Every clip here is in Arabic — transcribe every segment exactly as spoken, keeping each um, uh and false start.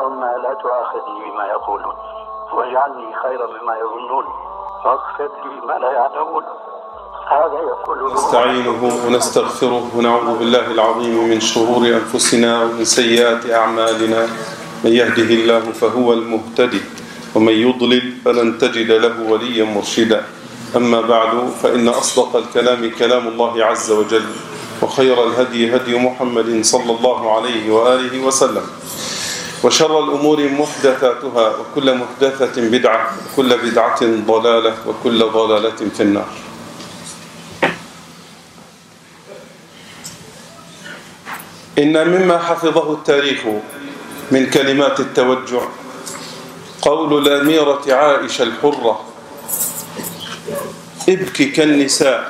اللهم لا تؤاخذني بما يقولون واجعلني خيرا مما يظنون واغفر لي ما لا يعلمون. هذا يقول نستعينه ونستغفره ونعوذ بالله العظيم من شرور أنفسنا ومن سيئات أعمالنا. من يهده الله فهو المهتدي ومن يضلل فلن تجد له وليا مرشدا. أما بعد، فإن أصدق الكلام كلام الله عز وجل، وخير الهدي هدي محمد صلى الله عليه وآله وسلم، وشر الأمور محدثاتها، وكل محدثة بدعة، وكل بدعة ضلالة، وكل ضلالة في النار. إن مما حفظه التاريخ من كلمات التوجع قول الأميرة عائشة الحرة: ابكي كالنساء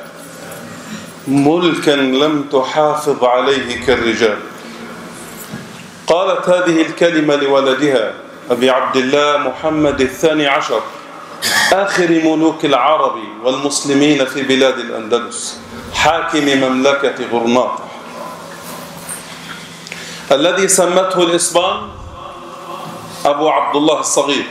ملكا لم تحافظ عليه كالرجال. قالت هذه الكلمة لولدها أبي عبد الله محمد الثاني عشر، آخر ملوك العرب والمسلمين في بلاد الأندلس، حاكم مملكة غرناطة، الذي سمته الإسبان أبو عبد الله الصغير،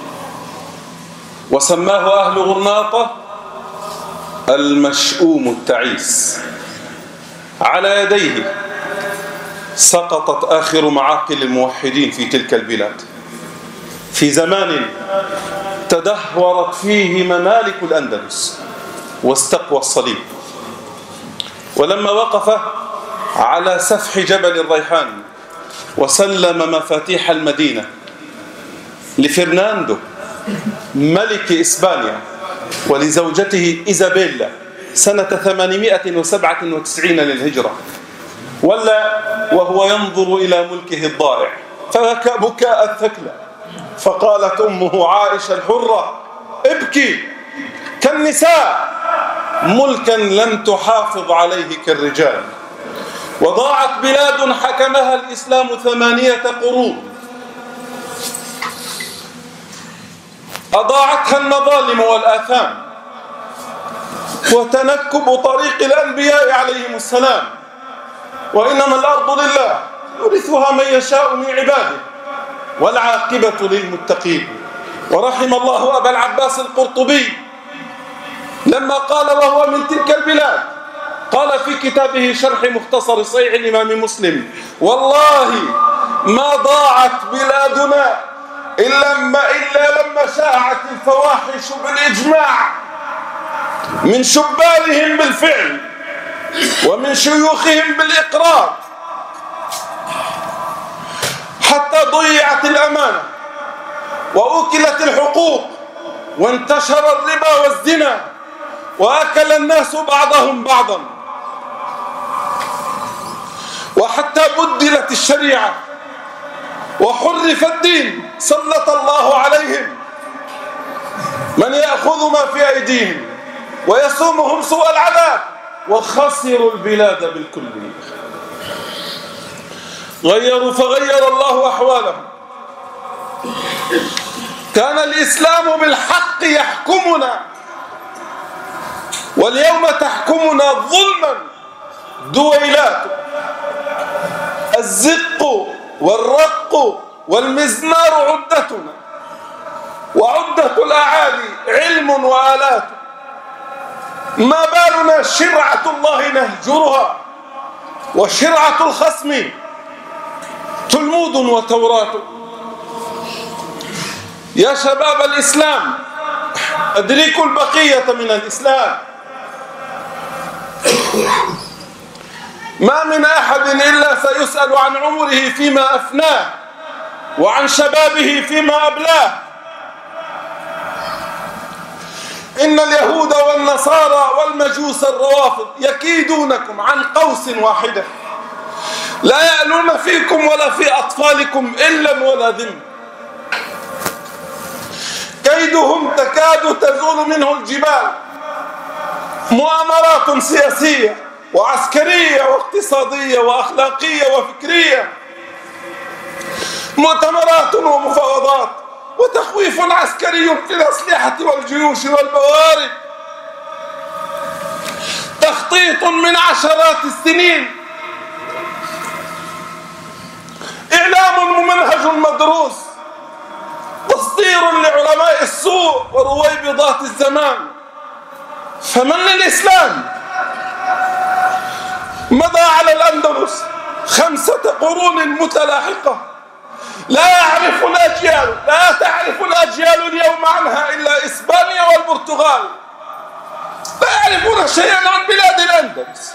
وسماه أهل غرناطة المشؤوم التعيس. على يديه سقطت آخر معاقل الموحدين في تلك البلاد، في زمان تدهورت فيه ممالك الأندلس واستقوى الصليب. ولما وقف على سفح جبل الريحان وسلم مفاتيح المدينة لفرناندو ملك إسبانيا ولزوجته إيزابيلا سنة ثمانمائة وسبعة وتسعين للهجرة، ولا وهو ينظر إلى ملكه الضائع فبكى بكاء الثكلى. فقالت أمه عائشة الحرة: ابكي كالنساء ملكا لم تحافظ عليه كالرجال. وضاعت بلاد حكمها الإسلام ثمانية قرون، أضاعتها المظالم والآثام وتنكب طريق الأنبياء عليهم السلام. وإنما الأرض لله يورثها من يشاء من عباده والعاقبة للمتقين. ورحم الله أبا العباس القرطبي لما قال وهو من تلك البلاد، قال في كتابه شرح مختصر صحيح الإمام مسلم: والله ما ضاعت بلادنا إلا لما شاعت الفواحش بالإجماع من شبانهم بالفعل ومن شيوخهم بالإقرار، حتى ضيعت الأمانة وأكلت الحقوق وانتشر الربا والزنا وأكل الناس بعضهم بعضا، وحتى بدلت الشريعة وحرف الدين سلط الله عليهم من يأخذ ما في أيديهم ويسومهم سوء العذاب وخسروا البلاد بالكلية. غيروا فغير الله أحوالهم. كان الإسلام بالحق يحكمنا، واليوم تحكمنا ظلما دويلات. الزق والرق والمزمار عدتنا، وعدة الأعادي علم وآلات. ما بالنا شرعة الله نهجرها وشرعة الخصم تلمود وتوراة. يا شباب الإسلام، أدركوا البقية من الإسلام. ما من أحد إلا سيسأل عن عمره فيما أفناه وعن شبابه فيما أبلاه. إن اليهود والنصارى والمجوس الروافض يكيدونكم عن قوس واحدة، لا يألون فيكم ولا في أطفالكم إلا ولا ذم. كيدهم تكاد تزول منه الجبال. مؤامرات سياسية وعسكرية واقتصادية وأخلاقية وفكرية، مؤتمرات ومفاوضات وتخويف عسكري في الأسلحة والجيوش والبوارد، تخطيط من عشرات السنين، إعلام ممنهج علماء السوء ورويبضات الزمان. فمن الإسلام مضى على الأندلس خمسة قرون متلاحقة، لا يعرف الأجيال لا تعرف الأجيال اليوم عنها إلا إسبانيا والبرتغال، لا يعرفون شيئا عن بلاد الأندلس.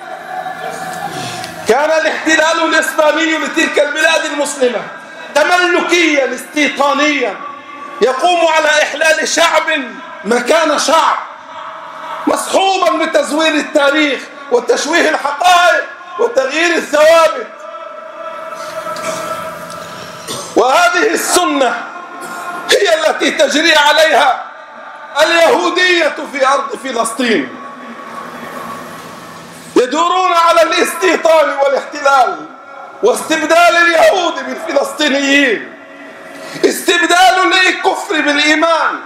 كان الاحتلال الإسباني لتلك البلاد المسلمة تملكيا استيطانيا يقوم على إحلال شعب مكان شعب، مصحوبا بتزوير التاريخ وتشويه الحقائق وتغيير الثوابت. وهذه السنة هي التي تجري عليها اليهودية في أرض فلسطين، يدورون على الاستيطان والاحتلال واستبدال اليهود بالفلسطينيين، استبدال الكفر بالإيمان.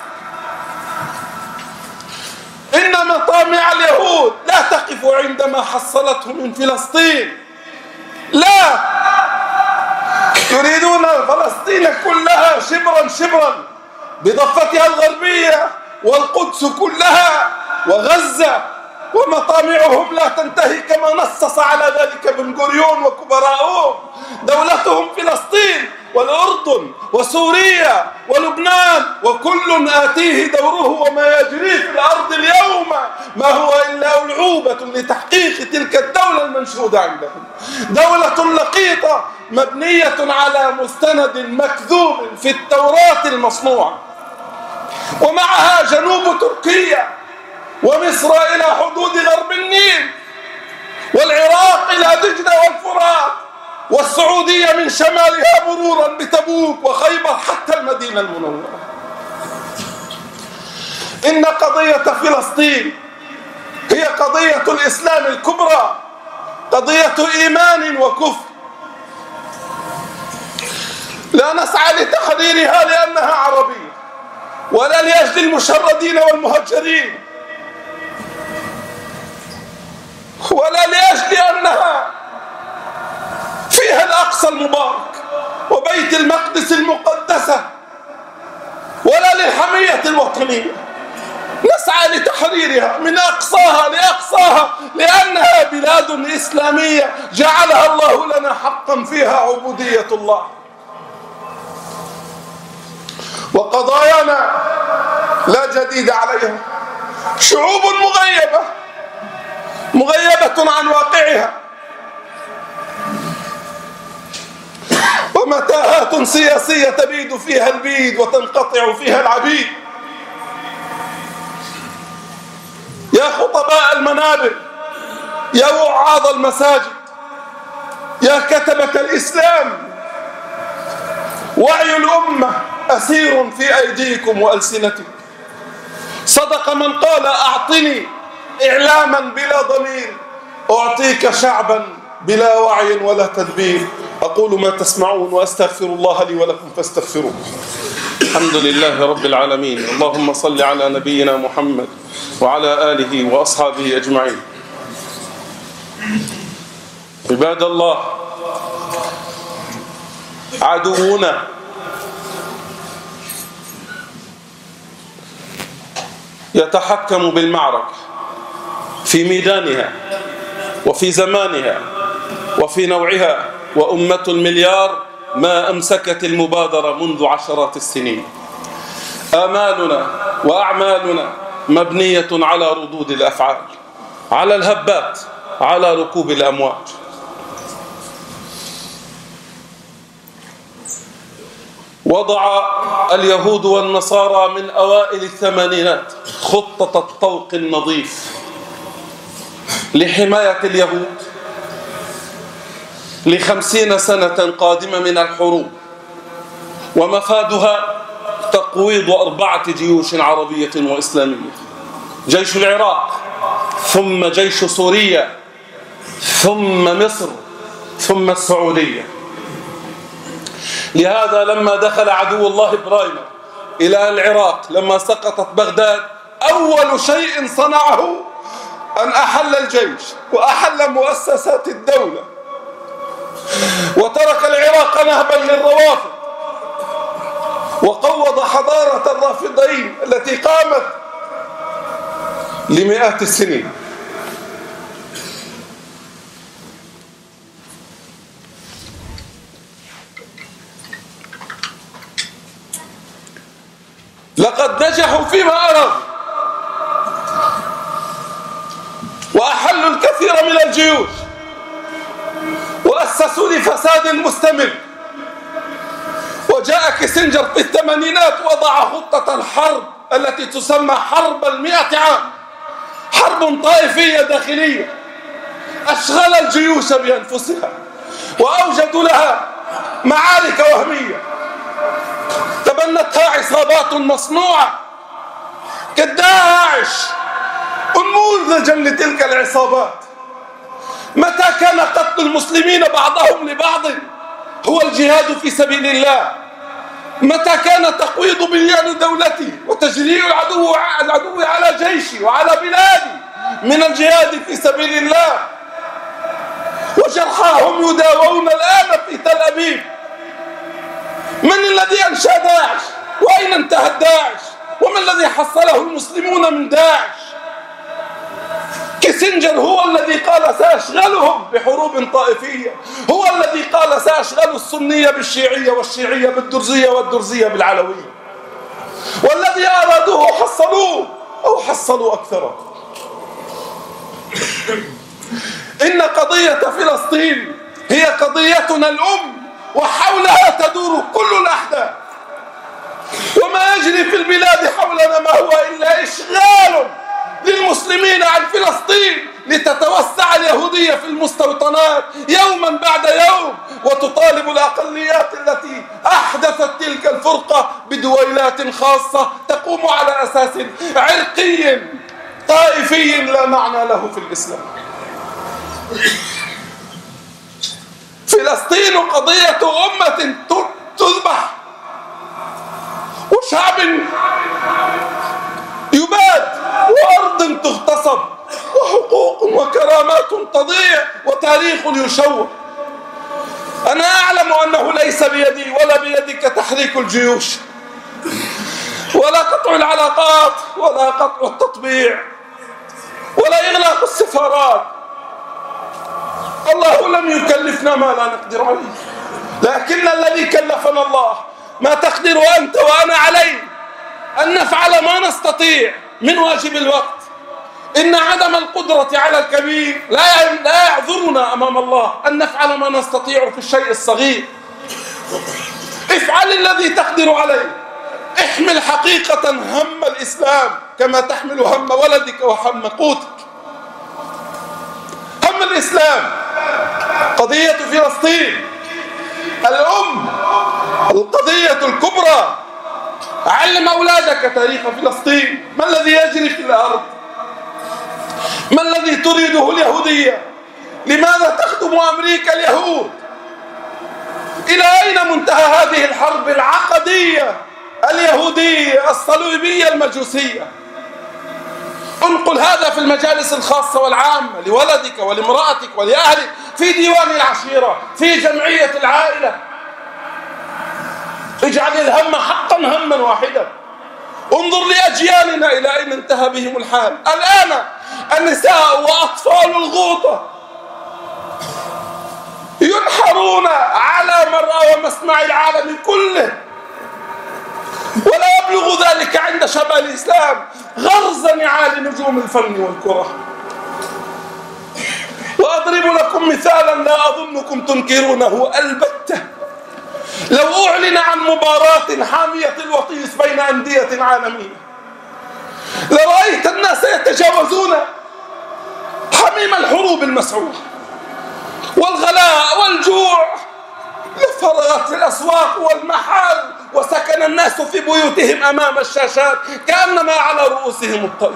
إن مطامع اليهود لا تقف عندما حصلته من فلسطين، لا، يريدون فلسطين كلها شبرا شبرا بضفتها الغربية والقدس كلها وغزة، ومطامعهم لا تنتهي كما نصص على ذلك بن غوريون وكبراءهم. دولتهم فلسطين والأردن وسوريا ولبنان، وكل آتيه دوره، وما يجري في الأرض اليوم ما هو إلا ألعوبة لتحقيق تلك الدولة المنشودة عندهم، دولة لقيطة مبنية على مستند مكذوب في التوراة المصنوعة، ومعها جنوب تركيا ومصر إلى حدود غرب النيل، والعراق إلى دجلة والفرات، والسعودية من شمالها مرورا بتبوك وخيبر حتى المدينة المنورة. إن قضية فلسطين هي قضية الإسلام الكبرى، قضية إيمان وكفر، لا نسعى لتحريرها لأنها عربية، ولا لأجل المشردين والمهجرين، ولا لأجل أنها فيها الأقصى المبارك وبيت المقدس المقدسة، ولا للحمية الوطنية. نسعى لتحريرها من أقصاها لأقصاها، لأنها بلاد إسلامية جعلها الله لنا حقا فيها عبودية الله. وقضايانا لا جديد عليها، شعوب مغيبة مغيبة عن واقعها، ومتاهات سياسية تبيد فيها البيد وتنقطع فيها العبيد. يا خطباء المنابر، يا وعاظ المساجد، يا كتبة الإسلام، وعي الأمة أسير في أيديكم وألسنتكم. صدق من قال: أعطني إعلاما بلا ضمير أعطيك شعبا بلا وعي ولا تدبير. أقول ما تسمعون وأستغفر الله لي ولكم فاستغفروه. الحمد لله رب العالمين، اللهم صل على نبينا محمد وعلى آله وأصحابه أجمعين. عباد الله، عدونا يتحكم بالمعركة في ميدانها وفي زمانها وفي نوعها، وأمة المليار ما أمسكت المبادرة منذ عشرات السنين. آمالنا وأعمالنا مبنية على ردود الأفعال، على الهبات، على ركوب الأمواج. وضع اليهود والنصارى من أوائل الثمانينات خطة الطوق النظيف لحماية اليهود لخمسين سنة قادمة من الحروب، ومفادها تقويض أربعة جيوش عربية وإسلامية: جيش العراق، ثم جيش سوريا، ثم مصر، ثم السعودية. لهذا لما دخل عدو الله إبراهيم إلى العراق لما سقطت بغداد، أول شيء صنعه أن أحل الجيش وأحل مؤسسات الدولة، وترك العراق نهبا للروافض وقوض حضارة الرافضين التي قامت لمئات السنين. لقد نجحوا فيما أرادوا وأحلوا الكثير من الجيوش وأسسوا لفساد مستمر. وجاء كيسنجر في الثمانينات وضع خطة الحرب التي تسمى حرب المئة عام، حرب طائفية داخلية أشغل الجيوش بأنفسها وأوجدوا لها معارك وهمية تبنتها عصابات مصنوعة كالداعش أنموذجا لتلك العصابات. متى كان قتل المسلمين بعضهم لبعض هو الجهاد في سبيل الله؟ متى كان تقويض بنيان دولتي وتجريء العدو العدو على جيشي وعلى بلادي من الجهاد في سبيل الله؟ وجرحاهم يداوون الآن في تل أبيب. من الذي أنشأ داعش؟ وأين انتهت داعش؟ وما الذي حصله المسلمون من داعش؟ كيسنجر هو الذي قال سأشغلهم بحروب طائفية، هو الذي قال سأشغل السنية بالشيعية والشيعية بالدرزية والدرزية بالعلوية، والذي أرادوه حصلوه أو حصلوا أكثره. إن قضية فلسطين هي قضيتنا الأم وحولها تدور كل الأحداث، وما يجري في البلاد حولنا ما هو إلا إشغال للمسلمين عن فلسطين لتتوسع اليهودية في المستوطنات يوما بعد يوم، وتطالب الأقليات التي أحدثت تلك الفرقة بدويلات خاصة تقوم على أساس عرقي طائفي لا معنى له في الإسلام. فلسطين قضية أمة تذبح وشعب يباد وأرض تغتصب وحقوق وكرامات تضيع وتاريخ يشوه. أنا أعلم أنه ليس بيدي ولا بيدك تحريك الجيوش ولا قطع العلاقات ولا قطع التطبيع ولا إغلاق السفارات. الله لم يكلفنا ما لا نقدر عليه، لكن الذي كلفنا الله ما تقدر أنت وأنا عليه أن نفعل ما نستطيع من واجب الوقت. إن عدم القدرة على الكبير لا لا يعذرنا أمام الله أن نفعل ما نستطيع في الشيء الصغير. افعل الذي تقدر عليه، احمل حقيقة هم الإسلام كما تحمل هم ولدك وهم قوتك. هم الإسلام قضية فلسطين الأم، القضية الكبرى. علم أولادك تاريخ فلسطين، ما الذي يجري في الأرض، ما الذي تريده اليهودية، لماذا تخدم أمريكا اليهود، إلى أين منتهى هذه الحرب العقدية اليهودية الصليبية المجوسية. انقل هذا في المجالس الخاصة والعامة لولدك ولامرأتك ولأهلك، في ديوان العشيرة، في جمعية العائلة. اجعل الهم حقا هما واحدا. انظر لأجيالنا إلى أين انتهى بهم الحال. الآن النساء وأطفال الغوطة ينحرون على مرأى ومسمع العالم كله، ولا يبلغ ذلك عند شباب الإسلام غرز نعال نجوم الفن والكرة. وأضرب لكم مثالا لا أظنكم تنكرونه البتة. لو أعلن عن مباراة حامية الوطيس بين أندية عالمية لرأيت الناس يتجاوزون حميم الحروب المسعورة والغلاء والجوع، لفرغت الأسواق والمحال وسكن الناس في بيوتهم أمام الشاشات كأنما على رؤوسهم الطير.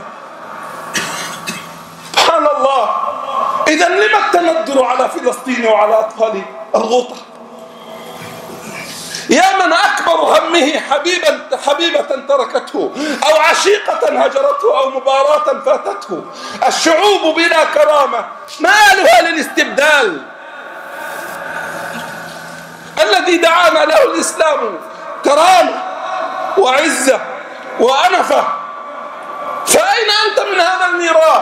سبحان الله. إذن لما التندر على فلسطين وعلى أطفال الغوطة؟ يا من أكبر همه حبيبا حبيبة تركته أو عشيقة هجرته أو مباراة فاتته. الشعوب بلا كرامة مالها للاستبدال. الذي دعانا له الإسلام كرامة وعزة وأنفة، فأين أنت من هذا الميراث؟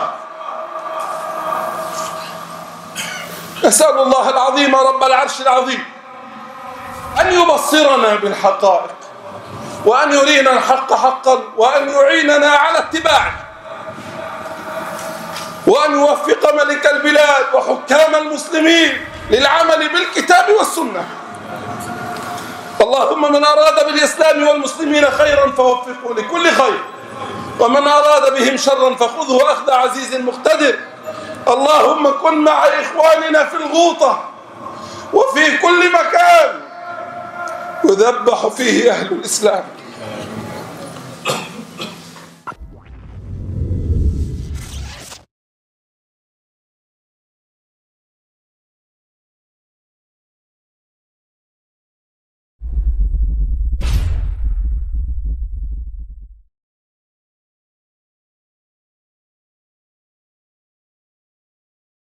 نسأل الله العظيم رب العرش العظيم أن يبصرنا بالحقائق، وأن يرينا الحق حقا، وأن يعيننا على اتباعه، وأن يوفق ملك البلاد وحكام المسلمين للعمل بالكتاب والسنة. اللهم من أراد بالإسلام والمسلمين خيرا فوفقه لكل خير، ومن أراد بهم شرا فخذه أخذ عزيز مقتدر. اللهم كن مع إخواننا في الغوطة وفي كل مكان يذبح فيه أهل الإسلام.